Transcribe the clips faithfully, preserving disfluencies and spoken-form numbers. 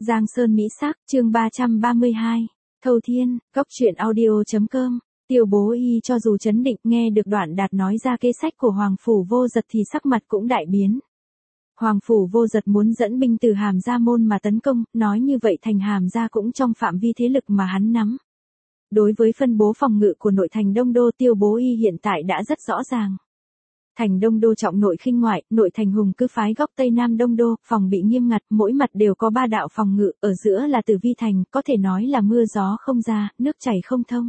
Giang Sơn Mỹ Sắc, chương ba trăm ba mươi hai. Thâu Thiên, Cốc truyện audio.com. Tiêu Bố Y cho dù chấn định nghe được Đoạn Đạt nói ra kế sách của Hoàng Phủ Vô Dật thì sắc mặt cũng đại biến. Hoàng Phủ Vô Dật muốn dẫn binh từ Hàm Gia Môn mà tấn công, nói như vậy thành Hàm Gia cũng trong phạm vi thế lực mà hắn nắm. Đối với phân bố phòng ngự của nội thành Đông Đô, Tiêu Bố Y hiện tại đã rất rõ ràng. Thành Đông Đô trọng nội khinh ngoại, nội thành hùng cứ phái góc Tây Nam Đông Đô, phòng bị nghiêm ngặt, mỗi mặt đều có ba đạo phòng ngự, ở giữa là Tử Vi thành, có thể nói là mưa gió không ra, nước chảy không thông.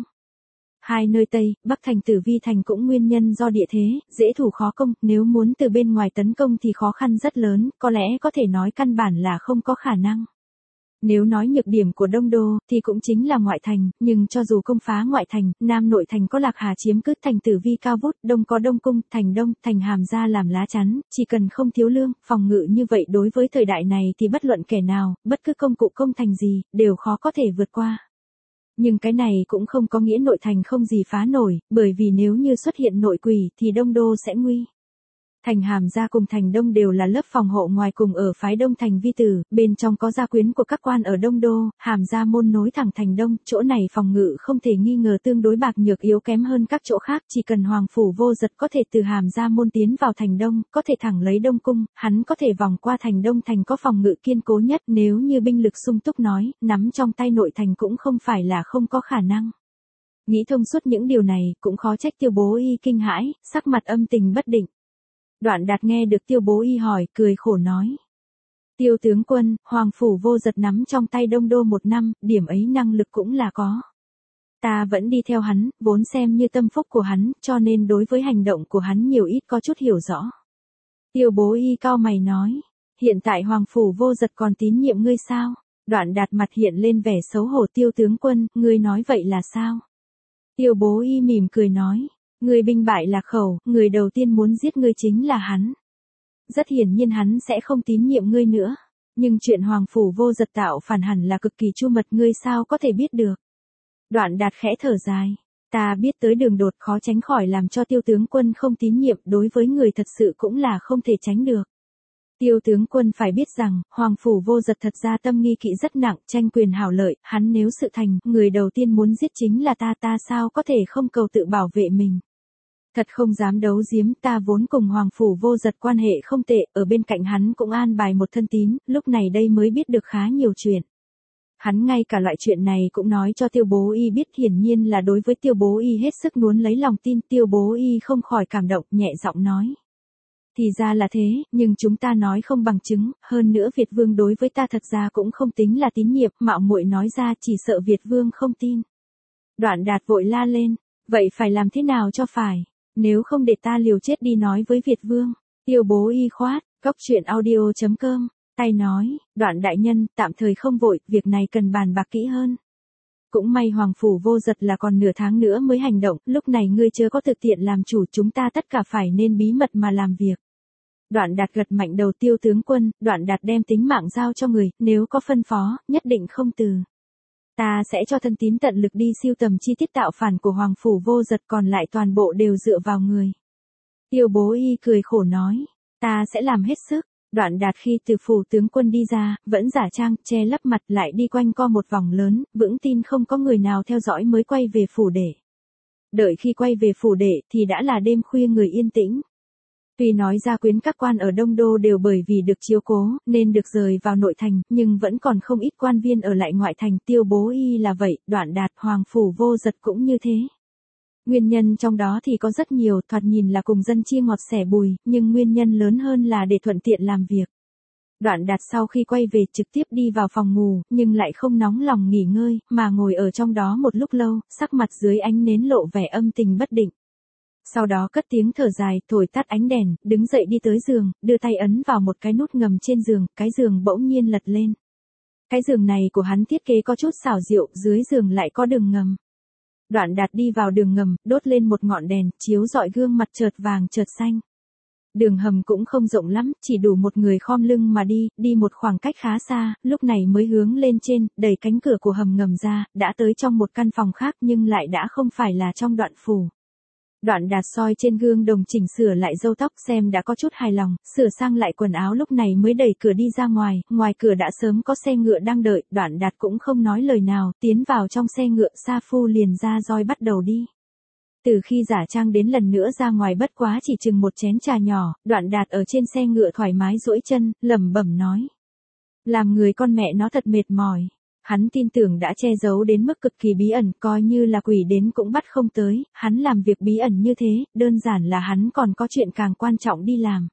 Hai nơi Tây, Bắc thành Tử Vi thành cũng nguyên nhân do địa thế, dễ thủ khó công, nếu muốn từ bên ngoài tấn công thì khó khăn rất lớn, có lẽ có thể nói căn bản là không có khả năng. Nếu nói nhược điểm của Đông Đô, thì cũng chính là ngoại thành, nhưng cho dù công phá ngoại thành, Nam nội thành có Lạc Hà chiếm cứ, thành Tử Vi cao vút, Đông có Đông cung, thành Đông, thành Hàm Gia làm lá chắn, chỉ cần không thiếu lương, phòng ngự như vậy đối với thời đại này thì bất luận kẻ nào, bất cứ công cụ công thành gì, đều khó có thể vượt qua. Nhưng cái này cũng không có nghĩa nội thành không gì phá nổi, bởi vì nếu như xuất hiện nội quỷ thì Đông Đô sẽ nguy. Thành Hàm Gia cùng thành Đông đều là lớp phòng hộ ngoài cùng ở phái Đông thành Vi Tử, bên trong có gia quyến của các quan ở Đông Đô, Hàm Gia môn nối thẳng thành Đông, chỗ này phòng ngự không thể nghi ngờ tương đối bạc nhược yếu kém hơn các chỗ khác, chỉ cần Hoàng Phủ Vô Dật có thể từ Hàm Gia môn tiến vào thành Đông, có thể thẳng lấy Đông cung, hắn có thể vòng qua thành Đông thành có phòng ngự kiên cố nhất, nếu như binh lực sung túc nói, nắm trong tay nội thành cũng không phải là không có khả năng. Nghĩ thông suốt những điều này, cũng khó trách Tiêu Bố Y kinh hãi, sắc mặt âm tình bất định. Đoạn Đạt nghe được Tiêu Bố Y hỏi, cười khổ nói. Tiêu tướng quân, Hoàng Phủ Vô Dật nắm trong tay Đông Đô một năm, điểm ấy năng lực cũng là có. Ta vẫn đi theo hắn, vốn xem như tâm phúc của hắn, cho nên đối với hành động của hắn nhiều ít có chút hiểu rõ. Tiêu Bố Y cau mày nói, hiện tại Hoàng Phủ Vô Dật còn tín nhiệm ngươi sao? Đoạn Đạt mặt hiện lên vẻ xấu hổ. Tiêu tướng quân, ngươi nói vậy là sao? Tiêu Bố Y mỉm cười nói. Người binh bại lạc khẩu, người đầu tiên muốn giết ngươi chính là hắn. Rất hiển nhiên hắn sẽ không tín nhiệm ngươi nữa. Nhưng chuyện Hoàng Phủ Vô Dật tạo phản hẳn là cực kỳ chu mật, ngươi sao có thể biết được. Đoạn Đạt khẽ thở dài. Ta biết tới đường đột khó tránh khỏi làm cho Tiêu tướng quân không tín nhiệm, đối với người thật sự cũng là không thể tránh được. Tiêu tướng quân phải biết rằng, Hoàng Phủ Vô Dật thật ra tâm nghi kỵ rất nặng, tranh quyền hảo lợi, hắn nếu sự thành, người đầu tiên muốn giết chính là ta, ta sao có thể không cầu tự bảo vệ mình. Thật không dám đấu giếm, ta vốn cùng Hoàng Phủ Vô Dật quan hệ không tệ, ở bên cạnh hắn cũng an bài một thân tín, lúc này đây mới biết được khá nhiều chuyện. Hắn ngay cả loại chuyện này cũng nói cho Tiêu Bố Y biết, hiển nhiên là đối với Tiêu Bố Y hết sức muốn lấy lòng tin. Tiêu Bố Y không khỏi cảm động, nhẹ giọng nói. Thì ra là thế, nhưng chúng ta nói không bằng chứng, hơn nữa Việt Vương đối với ta thật ra cũng không tính là tín nhiệm, mạo muội nói ra chỉ sợ Việt Vương không tin. Đoạn Đạt vội la lên, vậy phải làm thế nào cho phải? Nếu không để ta liều chết đi nói với Việt Vương. Tiêu Bố Y khoát, Cốc truyện audio.com, tay nói, Đoạn đại nhân, tạm thời không vội, việc này cần bàn bạc kỹ hơn. Cũng may Hoàng Phủ Vô Dật là còn nửa tháng nữa mới hành động, lúc này ngươi chưa có thực tiện làm chủ, chúng ta tất cả phải nên bí mật mà làm việc. Đoạn Đạt gật mạnh đầu. Tiêu tướng quân, Đoạn Đạt đem tính mạng giao cho người, nếu có phân phó, nhất định không từ. Ta sẽ cho thân tín tận lực đi siêu tầm chi tiết tạo phản của Hoàng Phủ Vô Dật, còn lại toàn bộ đều dựa vào người. Tiêu Bố Y cười khổ nói, ta sẽ làm hết sức. Đoạn Đạt khi từ phủ tướng quân đi ra, vẫn giả trang, che lấp mặt, lại đi quanh co một vòng lớn, vững tin không có người nào theo dõi mới quay về phủ để. Đợi khi quay về phủ để thì đã là đêm khuya người yên tĩnh. Tuy nói gia quyến các quan ở Đông Đô đều bởi vì được chiếu cố, nên được rời vào nội thành, nhưng vẫn còn không ít quan viên ở lại ngoại thành. Tiêu Bố Y là vậy, Đoạn Đạt, Hoàng Phủ Vô Dật cũng như thế. Nguyên nhân trong đó thì có rất nhiều, thoạt nhìn là cùng dân chia ngọt sẻ bùi, nhưng nguyên nhân lớn hơn là để thuận tiện làm việc. Đoạn Đạt sau khi quay về trực tiếp đi vào phòng ngủ, nhưng lại không nóng lòng nghỉ ngơi, mà ngồi ở trong đó một lúc lâu, sắc mặt dưới ánh nến lộ vẻ âm tình bất định. Sau đó cất tiếng thở dài, thổi tắt ánh đèn, đứng dậy đi tới giường, đưa tay ấn vào một cái nút ngầm trên giường, cái giường bỗng nhiên lật lên. Cái giường này của hắn thiết kế có chút xảo diệu, dưới giường lại có đường ngầm. Đoạn Đạt đi vào đường ngầm, đốt lên một ngọn đèn, chiếu rọi gương mặt chợt vàng chợt xanh. Đường hầm cũng không rộng lắm, chỉ đủ một người khom lưng mà đi, đi một khoảng cách khá xa, lúc này mới hướng lên trên, đẩy cánh cửa của hầm ngầm ra, đã tới trong một căn phòng khác nhưng lại đã không phải là trong Đoạn phủ. Đoạn Đạt soi trên gương đồng chỉnh sửa lại râu tóc xem đã có chút hài lòng, sửa sang lại quần áo lúc này mới đẩy cửa đi ra ngoài, ngoài cửa đã sớm có xe ngựa đang đợi, Đoạn Đạt cũng không nói lời nào, tiến vào trong xe ngựa, Sa Phu liền ra roi bắt đầu đi. Từ khi giả trang đến lần nữa ra ngoài bất quá chỉ chừng một chén trà nhỏ, Đoạn Đạt ở trên xe ngựa thoải mái duỗi chân, lẩm bẩm nói. Làm người con mẹ nó thật mệt mỏi. Hắn tin tưởng đã che giấu đến mức cực kỳ bí ẩn, coi như là quỷ đến cũng bắt không tới, hắn làm việc bí ẩn như thế, đơn giản là hắn còn có chuyện càng quan trọng đi làm.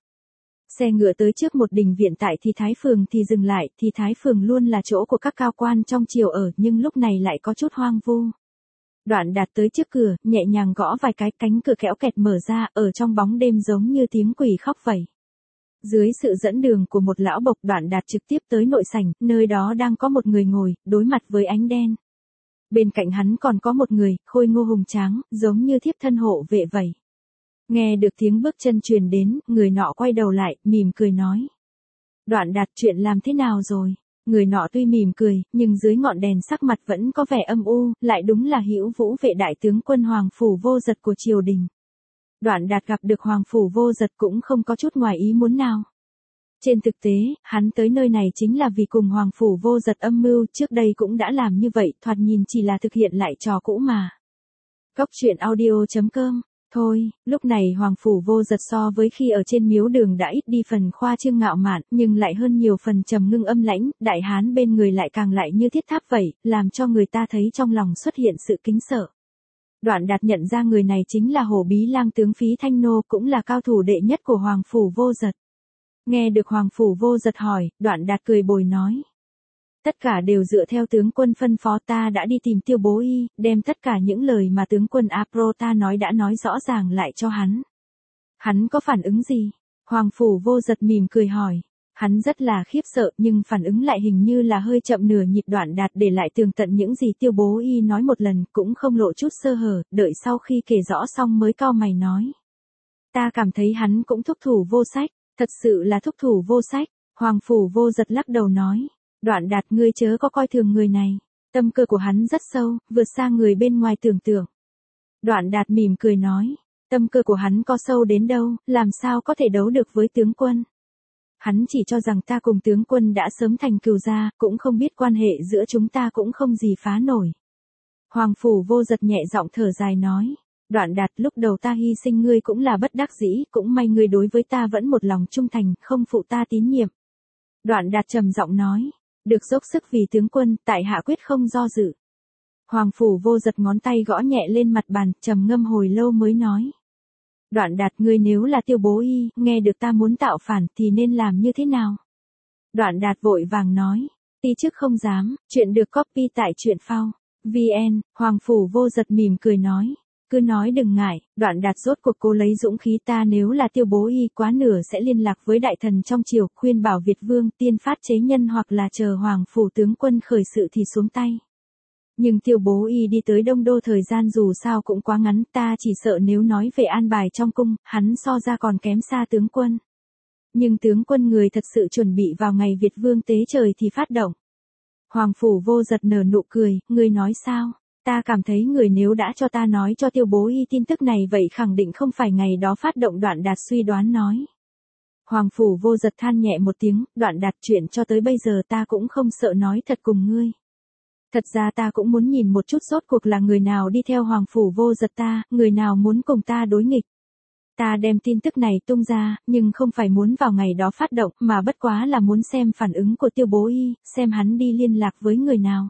Xe ngựa tới trước một đình viện tại Thì Thái Phường thì dừng lại, Thì Thái Phường luôn là chỗ của các cao quan trong triều ở, nhưng lúc này lại có chút hoang vu. Đoạn Đạt tới trước cửa, nhẹ nhàng gõ vài cái, cánh cửa kẽo kẹt mở ra, ở trong bóng đêm giống như tiếng quỷ khóc vậy. Dưới sự dẫn đường của một lão bộc, Đoạn Đạt trực tiếp tới nội sảnh, nơi đó đang có một người ngồi, đối mặt với ánh đen. Bên cạnh hắn còn có một người, khôi ngô hùng tráng, giống như thiếp thân hộ vệ vậy. Nghe được tiếng bước chân truyền đến, người nọ quay đầu lại, mỉm cười nói. Đoạn Đạt, chuyện làm thế nào rồi? Người nọ tuy mỉm cười, nhưng dưới ngọn đèn sắc mặt vẫn có vẻ âm u, lại đúng là Hữu Vũ vệ đại tướng quân Hoàng Phủ Vô Dật của triều đình. Đoạn Đạt gặp được Hoàng Phủ Vô Dật cũng không có chút ngoài ý muốn nào. Trên thực tế, hắn tới nơi này chính là vì cùng Hoàng Phủ Vô Dật âm mưu, trước đây cũng đã làm như vậy, thoạt nhìn chỉ là thực hiện lại trò cũ mà. Cốc truyện audio chấm com. Thôi, lúc này Hoàng Phủ Vô Dật so với khi ở trên miếu đường đã ít đi phần khoa trương ngạo mạn, nhưng lại hơn nhiều phần trầm ngưng âm lãnh, đại hán bên người lại càng lại như thiết tháp vậy, làm cho người ta thấy trong lòng xuất hiện sự kính sợ. Đoạn Đạt nhận ra người này chính là Hổ Bí Lang tướng Phí Thanh Nô, cũng là cao thủ đệ nhất của Hoàng Phủ Vô Dật. Nghe được Hoàng Phủ Vô Dật hỏi, Đoạn Đạt cười bồi nói. Tất cả đều dựa theo tướng quân phân phó, ta đã đi tìm Tiêu Bố Y, đem tất cả những lời mà tướng quân Apro ta nói đã nói rõ ràng lại cho hắn. Hắn có phản ứng gì? Hoàng Phủ Vô Dật mỉm cười hỏi. Hắn rất là khiếp sợ, nhưng phản ứng lại hình như là hơi chậm nửa nhịp. Đoạn Đạt để lại tường tận những gì Tiêu Bố Y nói một lần, cũng không lộ chút sơ hở, đợi sau khi kể rõ xong mới cau mày nói. Ta cảm thấy hắn cũng thúc thủ vô sách, thật sự là thúc thủ vô sách. Hoàng Phủ Vô Dật lắc đầu nói. Đoạn Đạt, ngươi chớ có coi thường người này, tâm cơ của hắn rất sâu, vượt xa người bên ngoài tưởng tượng. Đoạn Đạt mỉm cười nói, tâm cơ của hắn có sâu đến đâu, làm sao có thể đấu được với tướng quân. Hắn chỉ cho rằng ta cùng tướng quân đã sớm thành cừu gia, cũng không biết quan hệ giữa chúng ta cũng không gì phá nổi. Hoàng Phủ Vô Dật nhẹ giọng thở dài nói, Đoạn Đạt, lúc đầu ta hy sinh ngươi cũng là bất đắc dĩ, cũng may ngươi đối với ta vẫn một lòng trung thành, không phụ ta tín nhiệm. Đoạn Đạt trầm giọng nói, được dốc sức vì tướng quân, tại hạ quyết không do dự. Hoàng Phủ Vô Dật ngón tay gõ nhẹ lên mặt bàn, trầm ngâm hồi lâu mới nói. Đoạn Đạt, ngươi nếu là Tiêu Bố Y, nghe được ta muốn tạo phản thì nên làm như thế nào? Đoạn Đạt vội vàng nói, ti chức không dám, chuyện được copy tại truyện phao. vn. Hoàng Phủ Vô Dật mỉm cười nói, cứ nói đừng ngại. Đoạn Đạt rốt cuộc cố lấy dũng khí, ta nếu là Tiêu Bố Y quá nửa sẽ liên lạc với đại thần trong triều, khuyên bảo Việt Vương tiên phát chế nhân hoặc là chờ Hoàng Phủ tướng quân khởi sự thì xuống tay. Nhưng Tiêu Bố Y đi tới Đông Đô thời gian dù sao cũng quá ngắn, ta chỉ sợ nếu nói về an bài trong cung, hắn so ra còn kém xa tướng quân. Nhưng tướng quân người thật sự chuẩn bị vào ngày Việt Vương tế trời thì phát động. Hoàng Phủ Vô Dật nở nụ cười, ngươi nói sao? Ta cảm thấy người nếu đã cho ta nói cho Tiêu Bố Y tin tức này vậy khẳng định không phải ngày đó phát động. Đoạn Đạt suy đoán nói. Hoàng Phủ Vô Dật than nhẹ một tiếng, Đoạn Đạt, chuyện cho tới bây giờ ta cũng không sợ nói thật cùng ngươi. Thật ra ta cũng muốn nhìn một chút rốt cuộc là người nào đi theo Hoàng Phủ Vô Dật ta, người nào muốn cùng ta đối nghịch. Ta đem tin tức này tung ra, nhưng không phải muốn vào ngày đó phát động, mà bất quá là muốn xem phản ứng của Tiêu Bố Y, xem hắn đi liên lạc với người nào.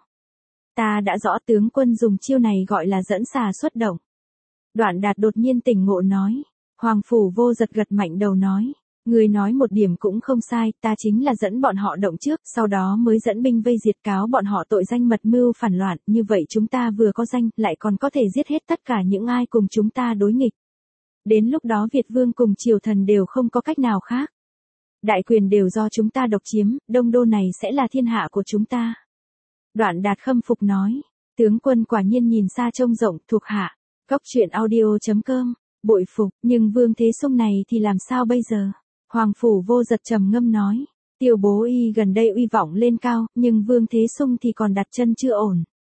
Ta đã rõ tướng quân dùng chiêu này gọi là dẫn xà xuất động. Đoạn Đạt đột nhiên tỉnh ngộ nói. Hoàng Phủ Vô Dật gật mạnh đầu nói. Người nói một điểm cũng không sai, ta chính là dẫn bọn họ động trước, sau đó mới dẫn binh vây diệt, cáo bọn họ tội danh mật mưu phản loạn, như vậy chúng ta vừa có danh, lại còn có thể giết hết tất cả những ai cùng chúng ta đối nghịch. Đến lúc đó Việt Vương cùng triều thần đều không có cách nào khác. Đại quyền đều do chúng ta độc chiếm, Đông Đô này sẽ là thiên hạ của chúng ta. Đoạn Đạt khâm phục nói, tướng quân quả nhiên nhìn xa trông rộng, thuộc hạ. Cốc truyện audio chấm com, bội phục, nhưng Vương Thế Sung này thì làm sao bây giờ? Hoàng Phủ Vô Dật trầm ngâm nói, Tiêu Bố Y gần đây uy vọng lên cao, nhưng Vương Thế Sung thì còn đặt chân chưa ổn.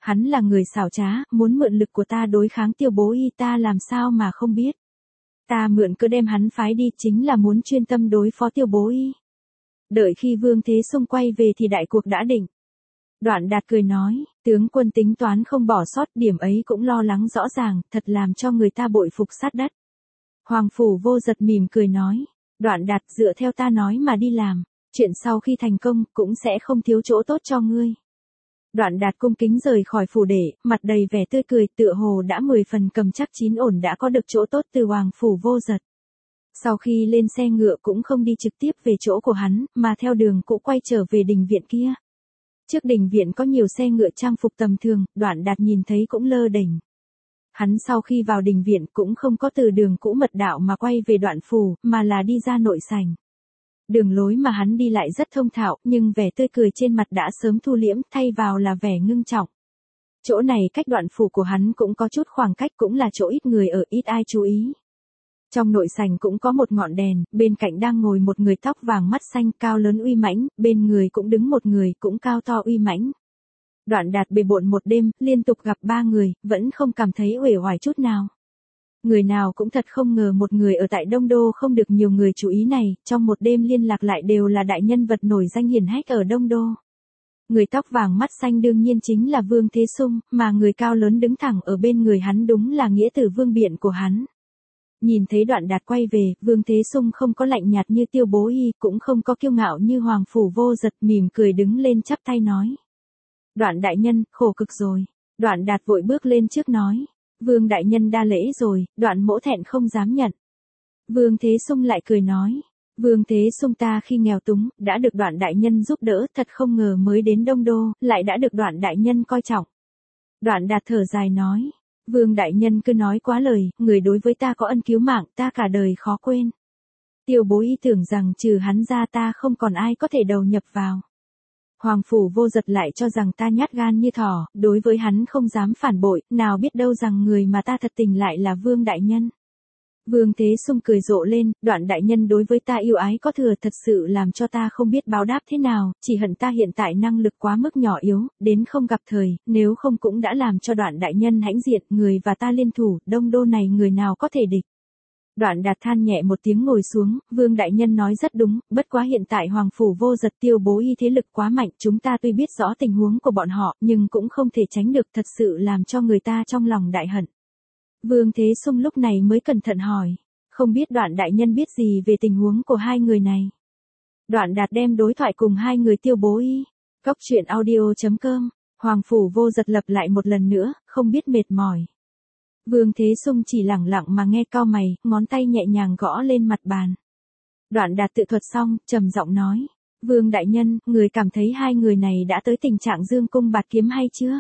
Hắn là người xảo trá, muốn mượn lực của ta đối kháng Tiêu Bố Y, ta làm sao mà không biết. Ta mượn cứ đem hắn phái đi chính là muốn chuyên tâm đối phó Tiêu Bố Y. Đợi khi Vương Thế Sung quay về thì đại cuộc đã định. Đoạn Đạt cười nói, tướng quân tính toán không bỏ sót, điểm ấy cũng lo lắng rõ ràng, thật làm cho người ta bội phục sát đất. Hoàng Phủ Vô Giật mỉm cười nói, Đoạn Đạt dựa theo ta nói mà đi làm, chuyện sau khi thành công cũng sẽ không thiếu chỗ tốt cho ngươi. Đoạn Đạt cung kính rời khỏi phủ để, mặt đầy vẻ tươi cười, tựa hồ đã mười phần cầm chắc chín ổn đã có được chỗ tốt từ Hoàng Phủ Vô Giật. Sau khi lên xe ngựa cũng không đi trực tiếp về chỗ của hắn, mà theo đường cũ quay trở về đình viện kia. Trước đình viện có nhiều xe ngựa trang phục tầm thường, Đoạn Đạt nhìn thấy cũng lơ đễnh. Hắn sau khi vào đình viện cũng không có từ đường cũ mật đạo mà quay về Đoạn phủ, mà là đi ra nội sảnh. Đường lối mà hắn đi lại rất thông thạo, nhưng vẻ tươi cười trên mặt đã sớm thu liễm, thay vào là vẻ ngưng trọng. Chỗ này cách Đoạn phủ của hắn cũng có chút khoảng cách, cũng là chỗ ít người ở, ít ai chú ý. Trong nội sảnh cũng có một ngọn đèn, bên cạnh đang ngồi một người tóc vàng mắt xanh cao lớn uy mãnh, bên người cũng đứng một người cũng cao to uy mãnh. Đoạn Đạt bề bộn một đêm, liên tục gặp ba người, vẫn không cảm thấy uể oải chút nào. Người nào cũng thật không ngờ một người ở tại Đông Đô không được nhiều người chú ý này, trong một đêm liên lạc lại đều là đại nhân vật nổi danh hiển hách ở Đông Đô. Người tóc vàng mắt xanh đương nhiên chính là Vương Thế Sung, mà người cao lớn đứng thẳng ở bên người hắn đúng là nghĩa tử Vương Biện của hắn. Nhìn thấy Đoạn Đạt quay về, Vương Thế Sung không có lạnh nhạt như Tiêu Bố Y, cũng không có kiêu ngạo như Hoàng Phủ Vô Giật, mỉm cười đứng lên chắp tay nói. Đoạn đại nhân, khổ cực rồi. Đoạn Đạt vội bước lên trước nói. Vương đại nhân đa lễ rồi, Đoạn mỗ thẹn không dám nhận. Vương Thế Sung lại cười nói. Vương Thế Sung ta khi nghèo túng, đã được Đoạn đại nhân giúp đỡ, thật không ngờ mới đến Đông Đô, lại đã được Đoạn đại nhân coi trọng. Đoạn Đạt thở dài nói. Vương đại nhân cứ nói quá lời, người đối với ta có ân cứu mạng, ta cả đời khó quên. Tiêu Bố Y tưởng rằng trừ hắn ra ta không còn ai có thể đầu nhập vào. Hoàng Phủ Vô Giật lại cho rằng ta nhát gan như thỏ, đối với hắn không dám phản bội, nào biết đâu rằng người mà ta thật tình lại là Vương đại nhân. Vương Thế Sung cười rộ lên, Đoạn đại nhân đối với ta yêu ái có thừa, thật sự làm cho ta không biết báo đáp thế nào, chỉ hận ta hiện tại năng lực quá mức nhỏ yếu, đến không gặp thời, nếu không cũng đã làm cho Đoạn đại nhân hãnh diện, người và ta liên thủ, Đông Đô này người nào có thể địch. Đoạn Đạt than nhẹ một tiếng ngồi xuống, Vương đại nhân nói rất đúng, bất quá hiện tại Hoàng Phủ Vô Giật Tiêu Bố Y thế lực quá mạnh, chúng ta tuy biết rõ tình huống của bọn họ, nhưng cũng không thể tránh được, thật sự làm cho người ta trong lòng đại hận. Vương Thế Sung lúc này mới cẩn thận hỏi, không biết Đoạn đại nhân biết gì về tình huống của hai người này. Đoạn Đạt đem đối thoại cùng hai người Tiêu Bố Y. Cốc truyện audio chấm com, Hoàng Phủ Vô Giật lặp lại một lần nữa, không biết mệt mỏi. Vương Thế Sung chỉ lẳng lặng mà nghe, cau mày, ngón tay nhẹ nhàng gõ lên mặt bàn. Đoạn Đạt tự thuật xong, trầm giọng nói, Vương đại nhân, người cảm thấy hai người này đã tới tình trạng dương cung bạt kiếm hay chưa?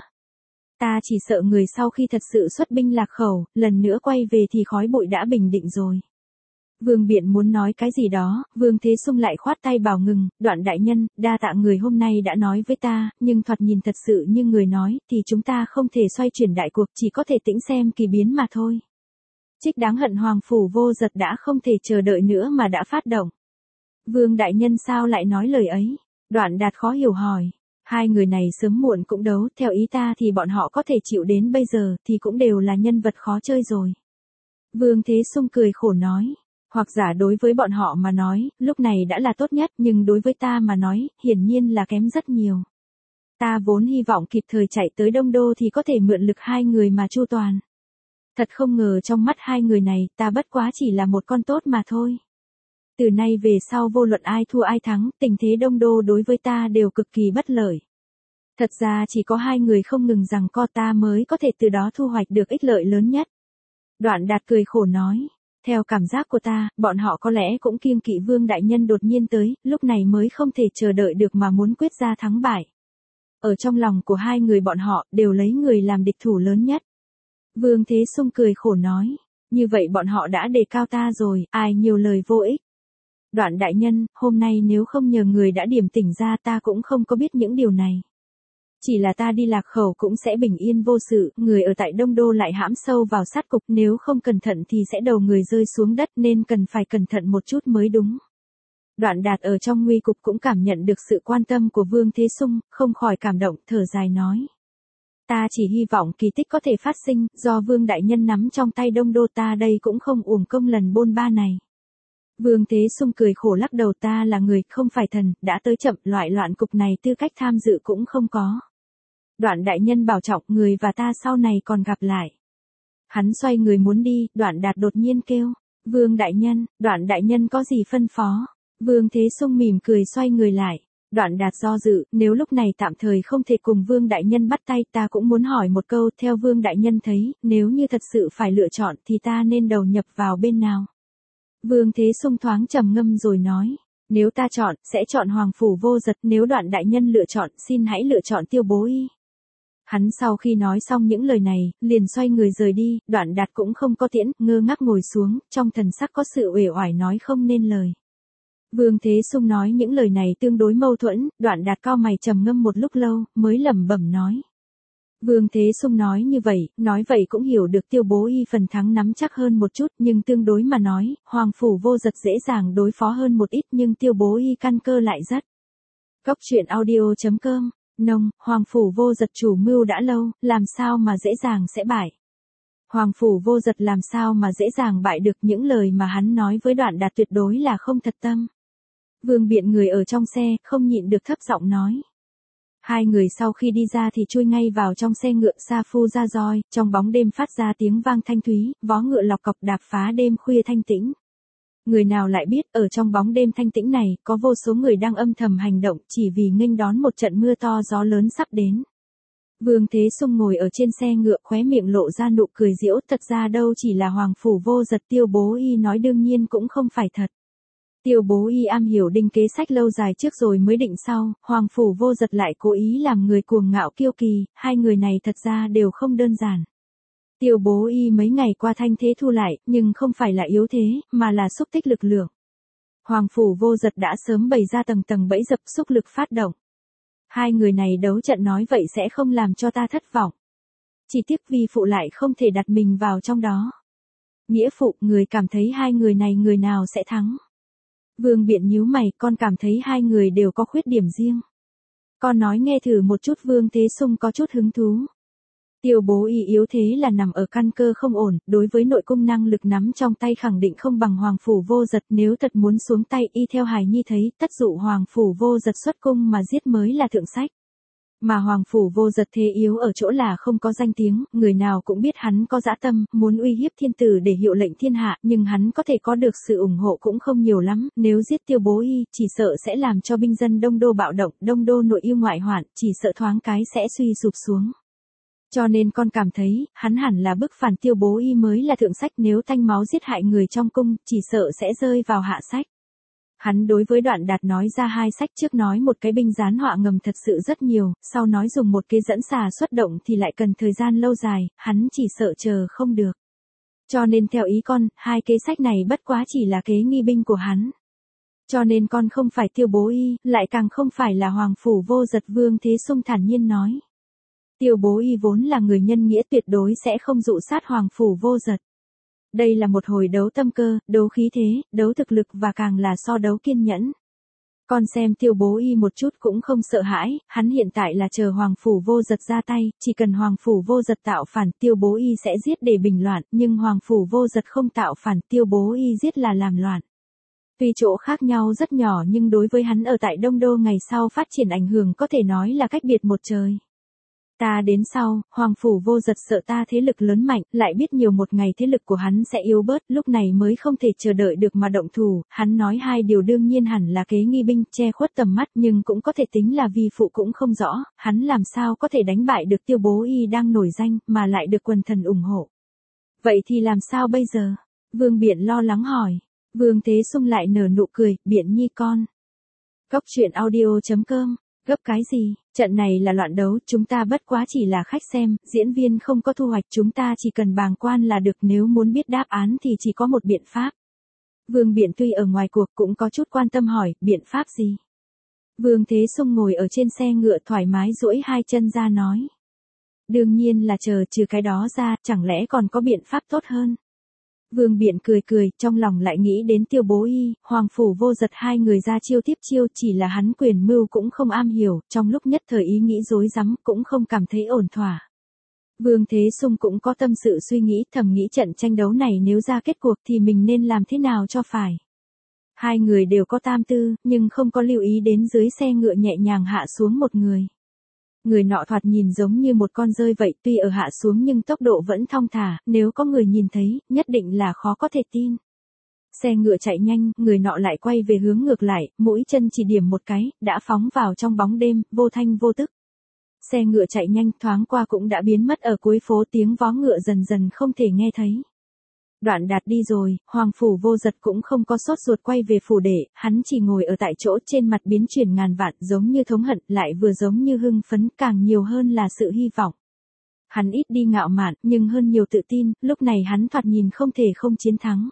Ta chỉ sợ người sau khi thật sự xuất binh lạc khẩu, lần nữa quay về thì khói bụi đã bình định rồi. Vương Biện muốn nói cái gì đó, Vương Thế Sung lại khoát tay bảo ngừng, Đoạn đại nhân, đa tạ người hôm nay đã nói với ta, nhưng thoạt nhìn thật sự như người nói, thì chúng ta không thể xoay chuyển đại cuộc, chỉ có thể tĩnh xem kỳ biến mà thôi. Trích đáng hận Hoàng Phủ Vô Giật đã không thể chờ đợi nữa mà đã phát động. Vương đại nhân sao lại nói lời ấy? Đoạn Đạt khó hiểu hỏi. Hai người này sớm muộn cũng đấu, theo ý ta thì bọn họ có thể chịu đến bây giờ, thì cũng đều là nhân vật khó chơi rồi. Vương Thế Sung cười khổ nói. Hoặc giả đối với bọn họ mà nói, lúc này đã là tốt nhất, nhưng đối với ta mà nói, hiển nhiên là kém rất nhiều. Ta vốn hy vọng kịp thời chạy tới Đông Đô thì có thể mượn lực hai người mà chu toàn. Thật không ngờ trong mắt hai người này, ta bất quá chỉ là một con tốt mà thôi. Từ nay về sau vô luận ai thua ai thắng, tình thế Đông Đô đối với ta đều cực kỳ bất lợi. Thật ra chỉ có hai người không ngừng rằng co ta mới có thể từ đó thu hoạch được ích lợi lớn nhất. Đoạn Đạt cười khổ nói. Theo cảm giác của ta, bọn họ có lẽ cũng kiêng kỵ Vương đại nhân đột nhiên tới, lúc này mới không thể chờ đợi được mà muốn quyết ra thắng bại. Ở trong lòng của hai người bọn họ, đều lấy người làm địch thủ lớn nhất. Vương Thế Sung cười khổ nói, như vậy bọn họ đã đề cao ta rồi, ai nhiều lời vô ích. Đoạn đại nhân, hôm nay nếu không nhờ người đã điểm tỉnh ra ta cũng không có biết những điều này. Chỉ là ta đi lạc khẩu cũng sẽ bình yên vô sự, người ở tại Đông Đô lại hãm sâu vào sát cục, nếu không cẩn thận thì sẽ đầu người rơi xuống đất, nên cần phải cẩn thận một chút mới đúng. Đoạn Đạt ở trong nguy cục cũng cảm nhận được sự quan tâm của Vương Thế Sung, không khỏi cảm động, thở dài nói. Ta chỉ hy vọng kỳ tích có thể phát sinh, do Vương Đại Nhân nắm trong tay Đông Đô, ta đây cũng không uổng công lần bôn ba này. Vương Thế Sung cười khổ lắc đầu, ta là người, không phải thần, đã tới chậm, loại loạn cục này tư cách tham dự cũng không có. Đoạn Đại Nhân bảo trọng, người và ta sau này còn gặp lại. Hắn xoay người muốn đi, Đoạn Đạt đột nhiên kêu, Vương Đại Nhân, Đoạn Đại Nhân có gì phân phó? Vương Thế Sung mỉm cười xoay người lại. Đoạn Đạt do dự, nếu lúc này tạm thời không thể cùng Vương Đại Nhân bắt tay, ta cũng muốn hỏi một câu, theo Vương Đại Nhân thấy, nếu như thật sự phải lựa chọn thì ta nên đầu nhập vào bên nào? Vương Thế Sung thoáng trầm ngâm rồi nói, nếu ta chọn, sẽ chọn Hoàng Phủ Vô Dật, nếu Đoạn Đại Nhân lựa chọn, xin hãy lựa chọn Tiêu Bố Y. Hắn sau khi nói xong những lời này, liền xoay người rời đi, Đoạn Đạt cũng không có tiễn, ngơ ngác ngồi xuống, trong thần sắc có sự uể oải nói không nên lời. Vương Thế Sung nói những lời này tương đối mâu thuẫn, Đoạn Đạt cau mày trầm ngâm một lúc lâu, mới lẩm bẩm nói. Vương Thế Sung nói như vậy, nói vậy cũng hiểu được Tiêu Bố Y phần thắng nắm chắc hơn một chút, nhưng tương đối mà nói, Hoàng Phủ Vô Dật dễ dàng đối phó hơn một ít, nhưng Tiêu Bố Y căn cơ lại rất. Cốc truyện audio chấm com, nông, Hoàng Phủ Vô Dật chủ mưu đã lâu, làm sao mà dễ dàng sẽ bại. Hoàng Phủ Vô Dật làm sao mà dễ dàng bại được, những lời mà hắn nói với Đoạn Đạt tuyệt đối là không thật tâm. Vương Biện người ở trong xe, không nhịn được thấp giọng nói. Hai người sau khi đi ra thì chui ngay vào trong xe ngựa sa phu ra roi, trong bóng đêm phát ra tiếng vang thanh thúy, vó ngựa lọc cọc đạp phá đêm khuya thanh tĩnh. Người nào lại biết, ở trong bóng đêm thanh tĩnh này, có vô số người đang âm thầm hành động, chỉ vì nghênh đón một trận mưa to gió lớn sắp đến. Vương Thế Sung ngồi ở trên xe ngựa, khóe miệng lộ ra nụ cười giễu, thật ra đâu chỉ là Hoàng Phủ Vô Dật, Tiêu Bố Y nói đương nhiên cũng không phải thật. Tiêu Bố Y am hiểu định kế sách lâu dài trước rồi mới định sau, Hoàng Phủ Vô Dật lại cố ý làm người cuồng ngạo kiêu kỳ, hai người này thật ra đều không đơn giản. Tiêu Bố Y mấy ngày qua thanh thế thu lại, nhưng không phải là yếu thế, mà là xúc tích lực lượng. Hoàng Phủ Vô Dật đã sớm bày ra tầng tầng bẫy dập xúc lực phát động. Hai người này đấu trận nói vậy sẽ không làm cho ta thất vọng. Chỉ tiếc vi phụ lại không thể đặt mình vào trong đó. Nghĩa phụ, người cảm thấy hai người này người nào sẽ thắng? Vương Biện nhíu mày, con cảm thấy hai người đều có khuyết điểm riêng. Con nói nghe thử một chút. Vương Thế Sung có chút hứng thú. Tiêu Bố Y yếu thế là nằm ở căn cơ không ổn, đối với nội cung năng lực nắm trong tay khẳng định không bằng Hoàng Phủ Vô Dật, nếu thật muốn xuống tay y theo Hải Nhi thấy, tất dụ Hoàng Phủ Vô Dật xuất cung mà giết mới là thượng sách. Mà Hoàng Phủ Vô Dật thế yếu ở chỗ là không có danh tiếng, người nào cũng biết hắn có dã tâm, muốn uy hiếp thiên tử để hiệu lệnh thiên hạ, nhưng hắn có thể có được sự ủng hộ cũng không nhiều lắm, nếu giết Tiêu Bố Y, chỉ sợ sẽ làm cho binh dân Đông Đô bạo động, Đông Đô nội yêu ngoại hoạn, chỉ sợ thoáng cái sẽ suy sụp xuống. Cho nên con cảm thấy, hắn hẳn là bức phản Tiêu Bố Y mới là thượng sách, nếu thanh máu giết hại người trong cung, chỉ sợ sẽ rơi vào hạ sách. Hắn đối với Đoạn Đạt nói ra hai sách, trước nói một cái binh gián họa ngầm thật sự rất nhiều, sau nói dùng một cái dẫn xà xuất động thì lại cần thời gian lâu dài, hắn chỉ sợ chờ không được. Cho nên theo ý con, hai kế sách này bất quá chỉ là kế nghi binh của hắn. Cho nên con không phải Tiêu Bố Y, lại càng không phải là Hoàng Phủ Vô Dật. Vương Thế Sung thản nhiên nói. Tiêu Bố Y vốn là người nhân nghĩa, tuyệt đối sẽ không dụ sát Hoàng Phủ Vô Dật. Đây là một hồi đấu tâm cơ, đấu khí thế, đấu thực lực và càng là so đấu kiên nhẫn. Con xem Tiêu Bố Y một chút cũng không sợ hãi, hắn hiện tại là chờ Hoàng Phủ Vô Dật ra tay, chỉ cần Hoàng Phủ Vô Dật tạo phản, Tiêu Bố Y sẽ giết để bình loạn, nhưng Hoàng Phủ Vô Dật không tạo phản, Tiêu Bố Y giết là làm loạn. Tuy chỗ khác nhau rất nhỏ nhưng đối với hắn ở tại Đông Đô ngày sau phát triển ảnh hưởng có thể nói là cách biệt một trời. Ta đến sau, Hoàng Phủ Vô Dật sợ ta thế lực lớn mạnh, lại biết nhiều một ngày thế lực của hắn sẽ yếu bớt, lúc này mới không thể chờ đợi được mà động thủ. Hắn nói hai điều đương nhiên hẳn là kế nghi binh, che khuất tầm mắt, nhưng cũng có thể tính là vi phụ cũng không rõ, hắn làm sao có thể đánh bại được Tiêu Bố Y đang nổi danh, mà lại được quần thần ủng hộ. Vậy thì làm sao bây giờ? Vương Biện lo lắng hỏi. Vương Thế Sung lại nở nụ cười, Biện nhi con. Cốc truyện audio chấm com. Gấp cái gì, trận này là loạn đấu, chúng ta bất quá chỉ là khách xem, diễn viên không có thu hoạch, chúng ta chỉ cần bàng quan là được, nếu muốn biết đáp án thì chỉ có một biện pháp. Vương Biện tuy ở ngoài cuộc cũng có chút quan tâm hỏi, biện pháp gì? Vương Thế Sung ngồi ở trên xe ngựa thoải mái duỗi hai chân ra nói. Đương nhiên là chờ, trừ cái đó ra, chẳng lẽ còn có biện pháp tốt hơn? Vương Biện cười cười, trong lòng lại nghĩ đến Tiêu Bố Y, Hoàng Phủ Vô Dật, hai người ra chiêu tiếp chiêu, chỉ là hắn quyền mưu cũng không am hiểu, trong lúc nhất thời ý nghĩ rối rắm, cũng không cảm thấy ổn thỏa. Vương Thế Sung cũng có tâm sự suy nghĩ, thầm nghĩ trận tranh đấu này nếu ra kết cuộc thì mình nên làm thế nào cho phải. Hai người đều có tam tư, nhưng không có lưu ý đến dưới xe ngựa nhẹ nhàng hạ xuống một người. Người nọ thoạt nhìn giống như một con dơi vậy, tuy ở hạ xuống nhưng tốc độ vẫn thong thả, nếu có người nhìn thấy, nhất định là khó có thể tin. Xe ngựa chạy nhanh, người nọ lại quay về hướng ngược lại, mũi chân chỉ điểm một cái, đã phóng vào trong bóng đêm, vô thanh vô tức. Xe ngựa chạy nhanh, thoáng qua cũng đã biến mất ở cuối phố, tiếng vó ngựa dần dần không thể nghe thấy. Đoạn Đạt đi rồi, Hoàng Phủ Vô Dật cũng không có sốt ruột quay về phủ đệ, hắn chỉ ngồi ở tại chỗ, trên mặt biến chuyển ngàn vạn, giống như thống hận, lại vừa giống như hưng phấn, càng nhiều hơn là sự hy vọng. Hắn ít đi ngạo mạn, nhưng hơn nhiều tự tin, lúc này hắn thoạt nhìn không thể không chiến thắng.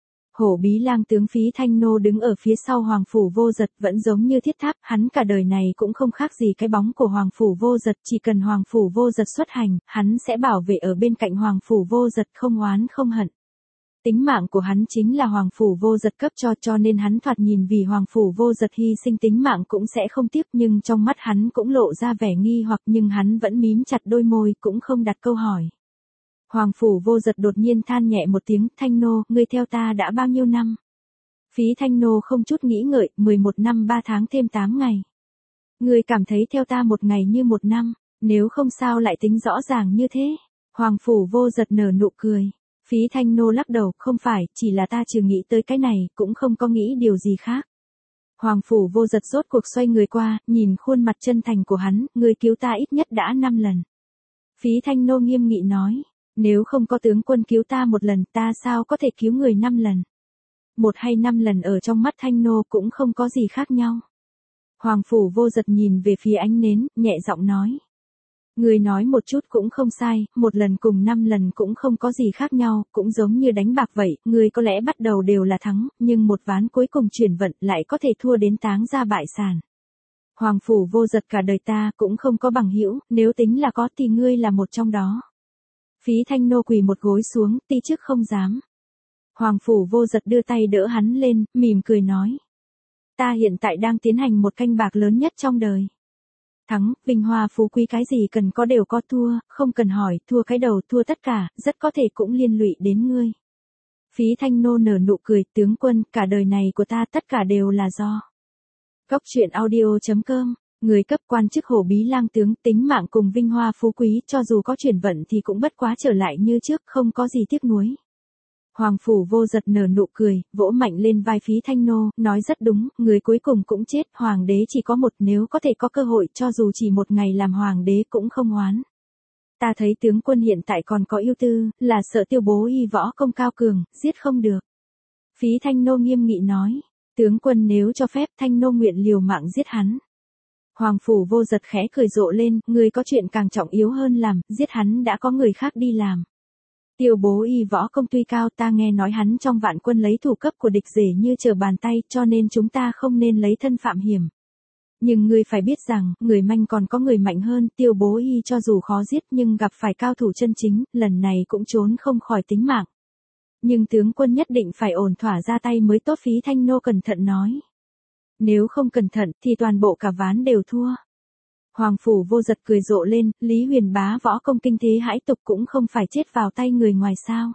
Hổ Bí Lang tướng Phí Thanh Nô đứng ở phía sau Hoàng Phủ Vô Dật vẫn giống như thiết tháp, hắn cả đời này cũng không khác gì cái bóng của Hoàng Phủ Vô Dật, chỉ cần Hoàng Phủ Vô Dật xuất hành, hắn sẽ bảo vệ ở bên cạnh Hoàng Phủ Vô Dật không oán không hận. Tính mạng của hắn chính là Hoàng Phủ Vô Dật cấp cho cho nên hắn thoạt nhìn vì Hoàng Phủ Vô Dật hy sinh tính mạng cũng sẽ không tiếc, nhưng trong mắt hắn cũng lộ ra vẻ nghi hoặc, nhưng hắn vẫn mím chặt đôi môi cũng không đặt câu hỏi. Hoàng Phủ Vô Dật đột nhiên than nhẹ một tiếng, Thanh Nô, ngươi theo ta đã bao nhiêu năm? Phí Thanh Nô không chút nghĩ ngợi, mười một năm ba tháng thêm tám ngày. Ngươi cảm thấy theo ta một ngày như một năm, nếu không sao lại tính rõ ràng như thế? Hoàng Phủ Vô Dật nở nụ cười. Phí Thanh Nô lắc đầu, không phải, chỉ là ta chưa nghĩ tới cái này, cũng không có nghĩ điều gì khác. Hoàng Phủ Vô Dật rốt cuộc xoay người qua, nhìn khuôn mặt chân thành của hắn, ngươi cứu ta ít nhất đã năm lần. Phí Thanh Nô nghiêm nghị nói, nếu không có tướng quân cứu ta một lần, ta sao có thể cứu người năm lần. Một hay năm lần ở trong mắt Thanh Nô cũng không có gì khác nhau. Hoàng Phủ Vô Dật nhìn về phía ánh nến, nhẹ giọng nói. Người nói một chút cũng không sai, một lần cùng năm lần cũng không có gì khác nhau, cũng giống như đánh bạc vậy, người có lẽ bắt đầu đều là thắng, nhưng một ván cuối cùng chuyển vận lại có thể thua đến táng ra bại sản. Hoàng Phủ Vô Dật cả đời ta cũng không có bằng hữu, nếu tính là có thì ngươi là một trong đó. Phí Thanh Nô quỳ một gối xuống, ti chức không dám. Hoàng Phủ Vô Dật đưa tay đỡ hắn lên, mỉm cười nói. Ta hiện tại đang tiến hành một canh bạc lớn nhất trong đời. Thắng, vinh hoa phú quý cái gì cần có đều có, thua, không cần hỏi, thua cái đầu, thua tất cả, rất có thể cũng liên lụy đến ngươi. Phí Thanh Nô nở nụ cười, tướng quân, cả đời này của ta tất cả đều là do. Góc truyện audio chấm com, người cấp quan chức Hổ Bí Lang tướng, tính mạng cùng vinh hoa phú quý, cho dù có chuyển vận thì cũng bất quá trở lại như trước, không có gì tiếc nuối. Hoàng Phủ Vô Dật nở nụ cười, vỗ mạnh lên vai Phí Thanh Nô, nói rất đúng, người cuối cùng cũng chết, hoàng đế chỉ có một, nếu có thể có cơ hội cho dù chỉ một ngày làm hoàng đế cũng không oán. Ta thấy tướng quân hiện tại còn có ưu tư, là sợ Tiêu Bố Y võ công cao cường, giết không được. Phí Thanh Nô nghiêm nghị nói, tướng quân nếu cho phép, Thanh Nô nguyện liều mạng giết hắn. Hoàng Phủ Vô Dật khẽ cười rộ lên, người có chuyện càng trọng yếu hơn làm, giết hắn đã có người khác đi làm. Tiêu Bố Y võ công tuy cao, ta nghe nói hắn trong vạn quân lấy thủ cấp của địch dễ như trở bàn tay, cho nên chúng ta không nên lấy thân phạm hiểm. Nhưng ngươi phải biết rằng, người manh còn có người mạnh hơn, Tiêu Bố Y cho dù khó giết nhưng gặp phải cao thủ chân chính, lần này cũng trốn không khỏi tính mạng. Nhưng tướng quân nhất định phải ổn thỏa ra tay mới tốt. Phí Thanh Nô cẩn thận nói. Nếu không cẩn thận thì toàn bộ cả ván đều thua. Hoàng Phủ Vô Dật cười rộ lên, Lý Huyền Bá võ công kinh thế hãi tục cũng không phải chết vào tay người ngoài sao.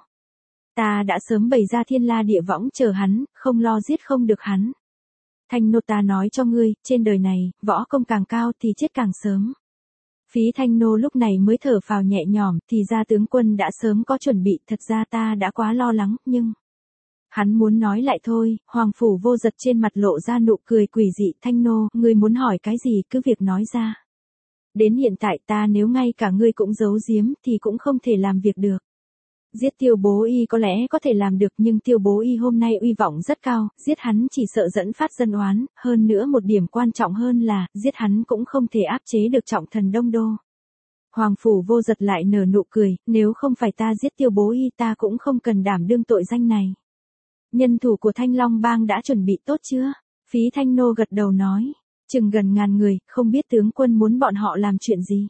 Ta đã sớm bày ra thiên la địa võng chờ hắn, không lo giết không được hắn. Thanh Nô ta nói cho ngươi, trên đời này, võ công càng cao thì chết càng sớm. Phí Thanh Nô lúc này mới thở phào nhẹ nhõm, thì ra tướng quân đã sớm có chuẩn bị, thật ra ta đã quá lo lắng, nhưng... Hắn muốn nói lại thôi, Hoàng Phủ Vô Dật trên mặt lộ ra nụ cười quỷ dị. Thanh Nô, ngươi muốn hỏi cái gì cứ việc nói ra. Đến hiện tại ta nếu ngay cả ngươi cũng giấu giếm thì cũng không thể làm việc được. Giết Tiêu Bố Y có lẽ có thể làm được, nhưng Tiêu Bố Y hôm nay uy vọng rất cao, giết hắn chỉ sợ dẫn phát dân oán, hơn nữa một điểm quan trọng hơn là, giết hắn cũng không thể áp chế được trọng thần Đông Đô. Hoàng Phủ Vô Dật lại nở nụ cười, nếu không phải ta giết Tiêu Bố Y ta cũng không cần đảm đương tội danh này. Nhân thủ của Thanh Long Bang đã chuẩn bị tốt chưa? Phí Thanh Nô gật đầu nói, chừng gần ngàn người, không biết tướng quân muốn bọn họ làm chuyện gì.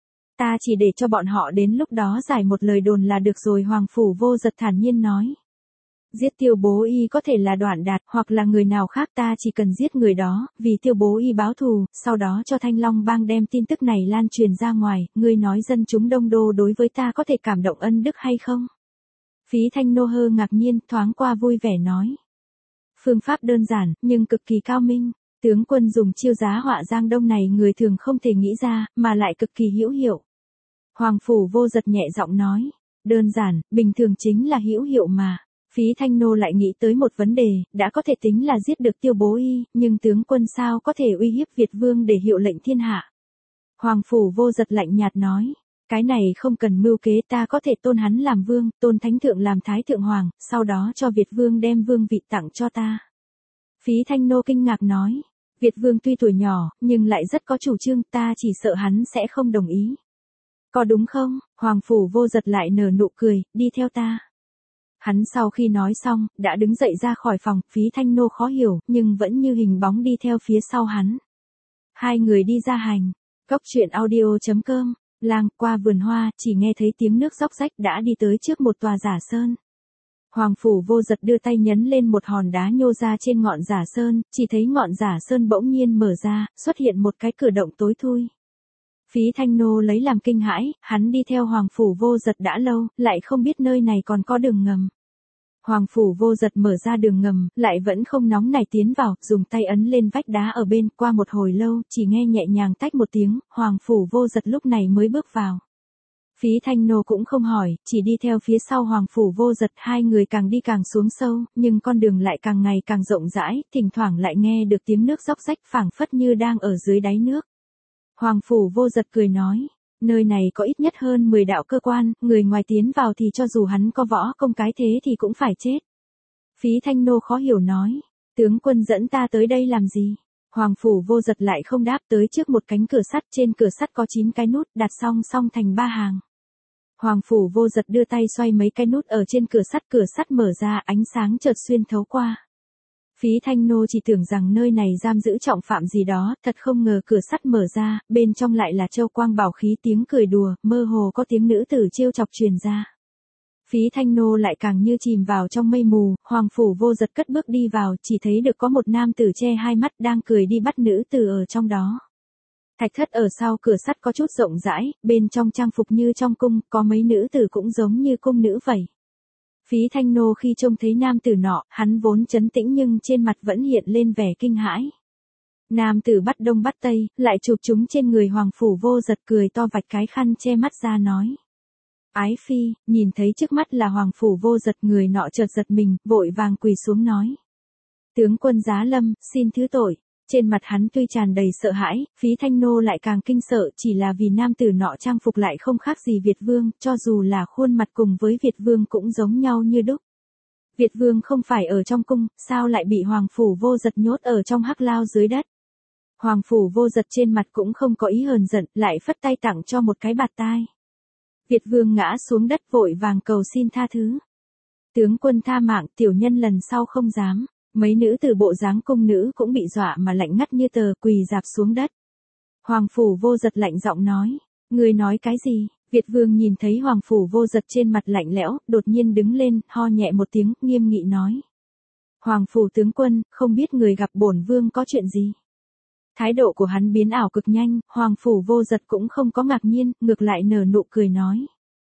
Ta chỉ để cho bọn họ đến lúc đó giải một lời đồn là được rồi. Hoàng Phủ Vô Dật thản nhiên nói. Giết Tiêu Bố Y có thể là Đoạn Đạt, hoặc là người nào khác, ta chỉ cần giết người đó, vì Tiêu Bố Y báo thù, sau đó cho Thanh Long Bang đem tin tức này lan truyền ra ngoài, ngươi nói dân chúng Đông Đô đối với ta có thể cảm động ân đức hay không? Phí Thanh Nô hơ ngạc nhiên, thoáng qua vui vẻ nói. Phương pháp đơn giản, nhưng cực kỳ cao minh. Tướng quân dùng chiêu giá họa Giang Đông này người thường không thể nghĩ ra, mà lại cực kỳ hữu hiệu. Hoàng Phủ Vô Dật nhẹ giọng nói. Đơn giản, bình thường chính là hữu hiệu mà. Phí Thanh Nô lại nghĩ tới một vấn đề, đã có thể tính là giết được Tiêu Bố Y, nhưng tướng quân sao có thể uy hiếp Việt Vương để hiệu lệnh thiên hạ? Hoàng Phủ Vô Dật lạnh nhạt nói. Cái này không cần mưu kế, ta có thể tôn hắn làm vương, tôn thánh thượng làm thái thượng hoàng, sau đó cho Việt Vương đem vương vị tặng cho ta. Phí Thanh Nô kinh ngạc nói. Việt Vương tuy tuổi nhỏ, nhưng lại rất có chủ trương, ta chỉ sợ hắn sẽ không đồng ý. Có đúng không? Hoàng Phủ Vô Dật lại nở nụ cười, đi theo ta. Hắn sau khi nói xong, đã đứng dậy ra khỏi phòng, Phí Thanh Nô khó hiểu, nhưng vẫn như hình bóng đi theo phía sau hắn. Hai người đi ra hành. Cốc truyện audio chấm com. Lang qua vườn hoa, chỉ nghe thấy tiếng nước róc rách đã đi tới trước một tòa giả sơn. Hoàng Phủ Vô Dật đưa tay nhấn lên một hòn đá nhô ra trên ngọn giả sơn, chỉ thấy ngọn giả sơn bỗng nhiên mở ra, xuất hiện một cái cửa động tối thui. Phí Thanh Nô lấy làm kinh hãi, hắn đi theo Hoàng Phủ Vô Dật đã lâu, lại không biết nơi này còn có đường ngầm. Hoàng Phủ Vô Dật mở ra đường ngầm, lại vẫn không nóng nảy tiến vào, dùng tay ấn lên vách đá ở bên, qua một hồi lâu, chỉ nghe nhẹ nhàng tách một tiếng, Hoàng Phủ Vô Dật lúc này mới bước vào. Phí Thanh Nô cũng không hỏi, chỉ đi theo phía sau Hoàng Phủ Vô Dật, hai người càng đi càng xuống sâu, nhưng con đường lại càng ngày càng rộng rãi, thỉnh thoảng lại nghe được tiếng nước róc rách phảng phất như đang ở dưới đáy nước. Hoàng Phủ Vô Dật cười nói, nơi này có ít nhất hơn mười đạo cơ quan, người ngoài tiến vào thì cho dù hắn có võ công cái thế thì cũng phải chết. Phí Thanh Nô khó hiểu nói, tướng quân dẫn ta tới đây làm gì? Hoàng Phủ Vô Dật lại không đáp, tới trước một cánh cửa sắt, trên cửa sắt có chín cái nút, đặt song song thành ba hàng. Hoàng Phủ Vô Dật đưa tay xoay mấy cái nút ở trên cửa sắt, cửa sắt mở ra, ánh sáng chợt xuyên thấu qua. Phí Thanh Nô chỉ tưởng rằng nơi này giam giữ trọng phạm gì đó, thật không ngờ cửa sắt mở ra, bên trong lại là châu quang bảo khí, tiếng cười đùa, mơ hồ có tiếng nữ tử trêu chọc truyền ra. Phí Thanh Nô lại càng như chìm vào trong mây mù, Hoàng Phủ Vô Dật cất bước đi vào, chỉ thấy được có một nam tử che hai mắt đang cười đi bắt nữ tử ở trong đó. Thạch thất ở sau cửa sắt có chút rộng rãi, bên trong trang phục như trong cung, có mấy nữ tử cũng giống như cung nữ vậy. Phí Thanh Nô khi trông thấy nam tử nọ, hắn vốn trấn tĩnh nhưng trên mặt vẫn hiện lên vẻ kinh hãi. Nam tử bắt đông bắt tây, lại chụp chúng trên người Hoàng Phủ Vô Dật, cười to vạch cái khăn che mắt ra nói. Ái phi, nhìn thấy trước mắt là Hoàng Phủ Vô Dật, người nọ chợt giật mình, vội vàng quỳ xuống nói. Tướng quân Giá Lâm, xin thứ tội. Trên mặt hắn tuy tràn đầy sợ hãi, Phí Thanh Nô lại càng kinh sợ, chỉ là vì nam tử nọ trang phục lại không khác gì Việt Vương, cho dù là khuôn mặt cùng với Việt Vương cũng giống nhau như đúc. Việt Vương không phải ở trong cung, sao lại bị Hoàng Phủ Vô Dật nhốt ở trong hắc lao dưới đất? Hoàng Phủ Vô Dật trên mặt cũng không có ý hờn giận, lại phất tay tặng cho một cái bạt tai. Việt Vương ngã xuống đất vội vàng cầu xin tha thứ. Tướng quân tha mạng, tiểu nhân lần sau không dám. Mấy nữ từ bộ dáng cung nữ cũng bị dọa mà lạnh ngắt như tờ, quỳ rạp xuống đất. Hoàng Phủ Vô Dật lạnh giọng nói, người nói cái gì? Việt Vương nhìn thấy Hoàng Phủ Vô Dật trên mặt lạnh lẽo, đột nhiên đứng lên, ho nhẹ một tiếng, nghiêm nghị nói. Hoàng Phủ tướng quân, không biết người gặp bổn vương có chuyện gì? Thái độ của hắn biến ảo cực nhanh, Hoàng Phủ Vô Dật cũng không có ngạc nhiên, ngược lại nở nụ cười nói.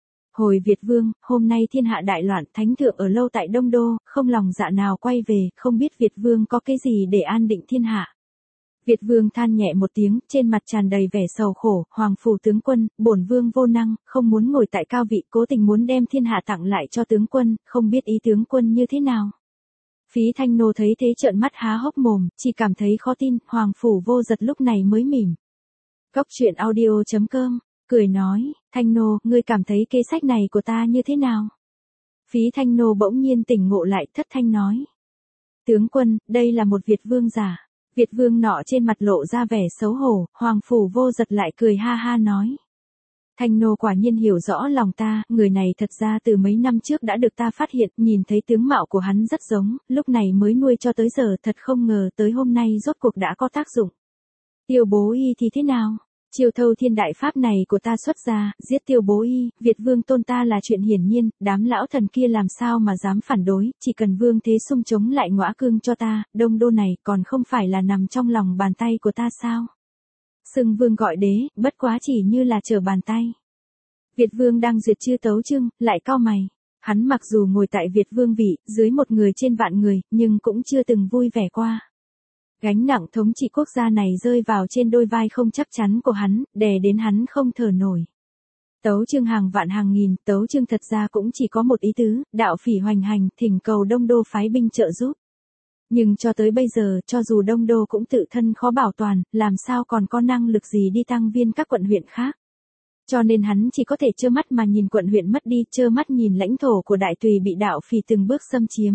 Hồi Việt Vương, hôm nay thiên hạ đại loạn, thánh thượng ở lâu tại Đông Đô, không lòng dạ nào quay về, không biết Việt Vương có cái gì để an định thiên hạ. Việt Vương than nhẹ một tiếng, trên mặt tràn đầy vẻ sầu khổ, Hoàng Phủ tướng quân, bổn vương vô năng, không muốn ngồi tại cao vị, cố tình muốn đem thiên hạ tặng lại cho tướng quân, không biết ý tướng quân như thế nào. Phí Thanh Nô thấy thế trợn mắt há hốc mồm, chỉ cảm thấy khó tin, Hoàng Phủ Vô Dật lúc này mới mỉm. Cốc truyện audio chấm com, cười nói, Thanh Nô, ngươi cảm thấy kế sách này của ta như thế nào? Phí Thanh Nô bỗng nhiên tỉnh ngộ lại, thất thanh nói. Tướng quân, đây là một Việt Vương giả. Việt Vương nọ trên mặt lộ ra vẻ xấu hổ, Hoàng Phủ Vô Dật lại cười ha ha nói. Thanh Nô quả nhiên hiểu rõ lòng ta, người này thật ra từ mấy năm trước đã được ta phát hiện, nhìn thấy tướng mạo của hắn rất giống, lúc này mới nuôi cho tới giờ, thật không ngờ tới hôm nay rốt cuộc đã có tác dụng. Tiêu Bố Y thì thế nào? Chiêu thâu thiên đại pháp này của ta xuất ra, giết Tiêu Bố Y, Việt vương tôn ta là chuyện hiển nhiên, đám lão thần kia làm sao mà dám phản đối, chỉ cần vương thế sung chống lại Ngõa Cương cho ta, Đông Đô này còn không phải là nằm trong lòng bàn tay của ta sao? Xưng vương gọi đế, bất quá chỉ như là trở bàn tay. Việt vương đang duyệt chư tấu chương, lại cau mày. Hắn mặc dù ngồi tại Việt vương vị, dưới một người trên vạn người, nhưng cũng chưa từng vui vẻ qua. Gánh nặng thống trị quốc gia này rơi vào trên đôi vai không chắc chắn của hắn, đè đến hắn không thở nổi. Tấu chương hàng vạn hàng nghìn, tấu chương thật ra cũng chỉ có một ý tứ, đạo phỉ hoành hành, thỉnh cầu Đông Đô phái binh trợ giúp. Nhưng cho tới bây giờ, cho dù Đông Đô cũng tự thân khó bảo toàn, làm sao còn có năng lực gì đi tăng viên các quận huyện khác. Cho nên hắn chỉ có thể trơ mắt mà nhìn quận huyện mất đi, trơ mắt nhìn lãnh thổ của Đại Tùy bị đạo phỉ từng bước xâm chiếm.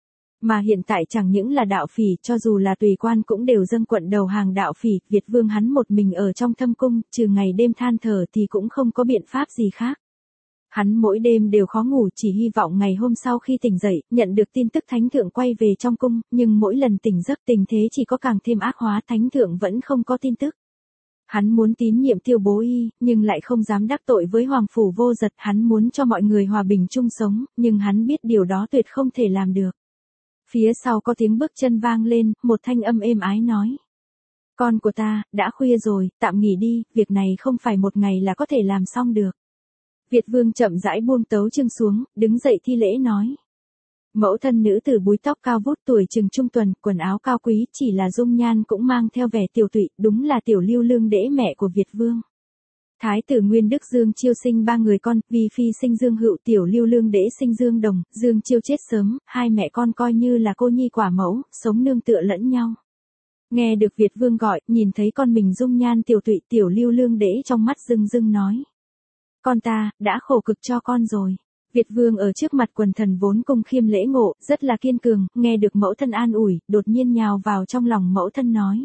Mà hiện tại chẳng những là đạo phỉ, cho dù là tùy quan cũng đều dâng quận đầu hàng đạo phỉ, Việt vương hắn một mình ở trong thâm cung, trừ ngày đêm than thở thì cũng không có biện pháp gì khác. Hắn mỗi đêm đều khó ngủ, chỉ hy vọng ngày hôm sau khi tỉnh dậy, nhận được tin tức thánh thượng quay về trong cung, nhưng mỗi lần tỉnh giấc tình thế chỉ có càng thêm ác hóa, thánh thượng vẫn không có tin tức. Hắn muốn tín nhiệm Tiêu Bố Y, nhưng lại không dám đắc tội với Hoàng Phủ Vô Dật, hắn muốn cho mọi người hòa bình chung sống, nhưng hắn biết điều đó tuyệt không thể làm được. Phía sau có tiếng bước chân vang lên, một thanh âm êm ái nói. Con của ta, đã khuya rồi, tạm nghỉ đi, việc này không phải một ngày là có thể làm xong được. Việt vương chậm rãi buông tấu chương xuống, đứng dậy thi lễ nói. Mẫu thân nữ tử búi tóc cao vút tuổi chừng trung tuần, quần áo cao quý, chỉ là dung nhan cũng mang theo vẻ tiểu tụy, đúng là tiểu Lưu Lương Đễ mẹ của Việt vương. Thái tử Nguyên Đức Dương Chiêu sinh ba người con, Vi phi sinh Dương Hựu, tiểu Lưu Lương Đễ sinh Dương Đồng, Dương Chiêu chết sớm, hai mẹ con coi như là cô nhi quả mẫu, sống nương tựa lẫn nhau. Nghe được Việt vương gọi, nhìn thấy con mình dung nhan tiểu tụy, tiểu Lưu Lương Đễ trong mắt rưng rưng nói. Con ta, đã khổ cực cho con rồi. Việt vương ở trước mặt quần thần vốn cung khiêm lễ ngộ, rất là kiên cường, nghe được mẫu thân an ủi, đột nhiên nhào vào trong lòng mẫu thân nói.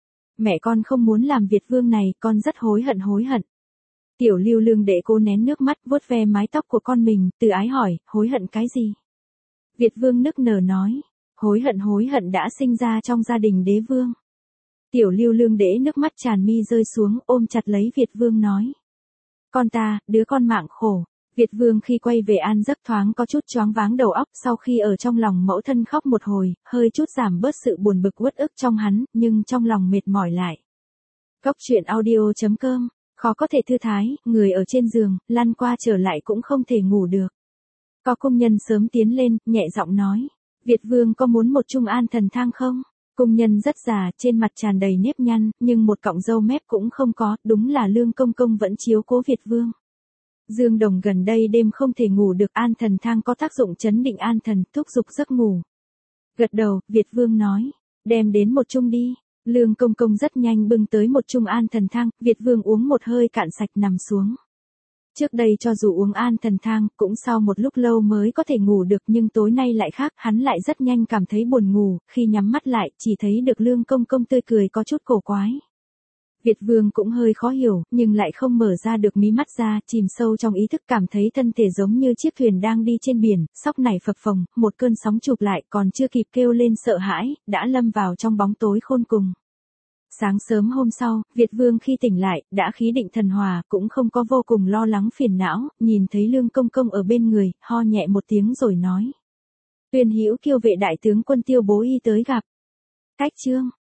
Mẹ con không muốn làm Việt vương này, con rất hối hận hối hận. Tiểu Lưu Lương Đễ cố nén nước mắt, vuốt ve mái tóc của con mình, từ ái hỏi, hối hận cái gì? Việt vương nức nở nói, hối hận hối hận đã sinh ra trong gia đình đế vương. Tiểu Lưu Lương Đễ nước mắt tràn mi rơi xuống, ôm chặt lấy Việt vương nói. Con ta, đứa con mạng khổ. Việt vương khi quay về an giấc thoáng có chút choáng váng đầu óc, sau khi ở trong lòng mẫu thân khóc một hồi, hơi chút giảm bớt sự buồn bực uất ức trong hắn, nhưng trong lòng mệt mỏi lại. Cốc truyện audio chấm com, khó có thể thư thái, người ở trên giường, lăn qua trở lại cũng không thể ngủ được. Có công nhân sớm tiến lên, nhẹ giọng nói, Việt vương có muốn một trung an thần thang không? Công nhân rất già, trên mặt tràn đầy nếp nhăn, nhưng một cọng râu mép cũng không có, đúng là Lương công công vẫn chiếu cố Việt vương. Dương Đồng gần đây đêm không thể ngủ được, an thần thang có tác dụng chấn định an thần, thúc giục giấc ngủ. Gật đầu, Việt vương nói, đem đến một chung đi. Lương công công rất nhanh bưng tới một chung an thần thang, Việt vương uống một hơi cạn sạch nằm xuống. Trước đây cho dù uống an thần thang, cũng sau một lúc lâu mới có thể ngủ được, nhưng tối nay lại khác, hắn lại rất nhanh cảm thấy buồn ngủ, khi nhắm mắt lại, chỉ thấy được Lương công công tươi cười có chút cổ quái. Việt vương cũng hơi khó hiểu, nhưng lại không mở ra được mí mắt ra, chìm sâu trong ý thức, cảm thấy thân thể giống như chiếc thuyền đang đi trên biển, sóc nảy phập phồng, một cơn sóng chụp lại, còn chưa kịp kêu lên sợ hãi, đã lâm vào trong bóng tối khôn cùng. Sáng sớm hôm sau, Việt vương khi tỉnh lại, đã khí định thần hòa, cũng không có vô cùng lo lắng phiền não, nhìn thấy Lương công công ở bên người, ho nhẹ một tiếng rồi nói. Tuyên Hữu Kiêu vệ đại tướng quân Tiêu Bố Y tới gặp. Cách chương.